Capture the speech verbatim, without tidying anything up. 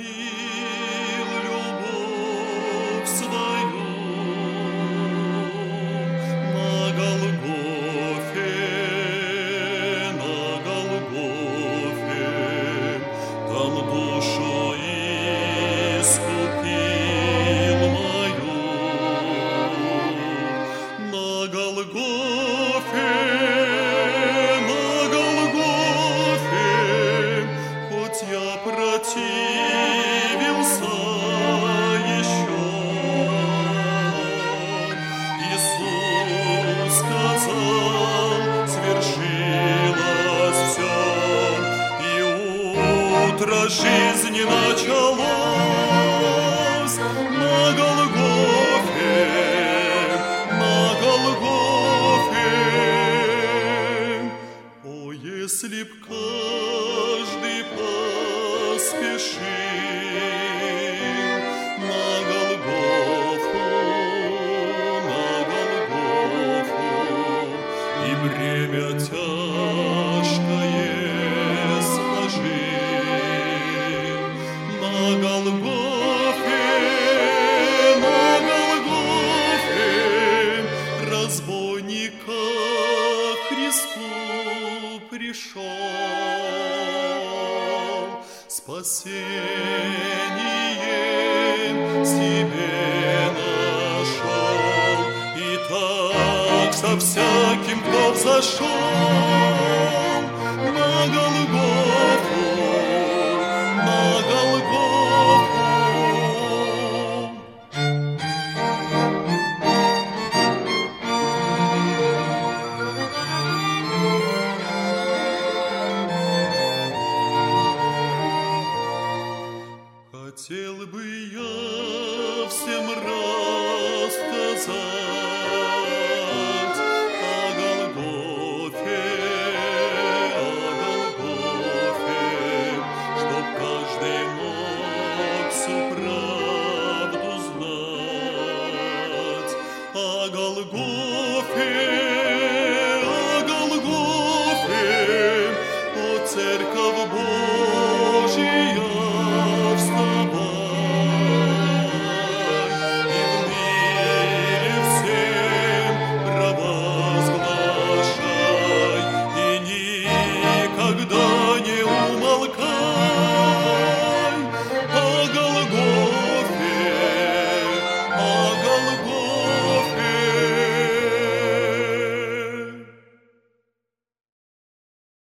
излил любовь свою на Голгофе, на Голгофе, там душу искупил мою. На Голгофе, на Голгофе, хоть я противился еще, Иисус сказал, свершилось все, и утро жизни началось на Голгофе, на Голгофе. О, если б каждый поспешил на Голгофу, на Голгофу, и бремя тяжкое сложил на Голгофе, на Голгофе, разбойника Христу пришел, спасение себе нашел. И так со всяким, кто взошел на Голгофу, на Голгофу. Хотел бы я всем рассказать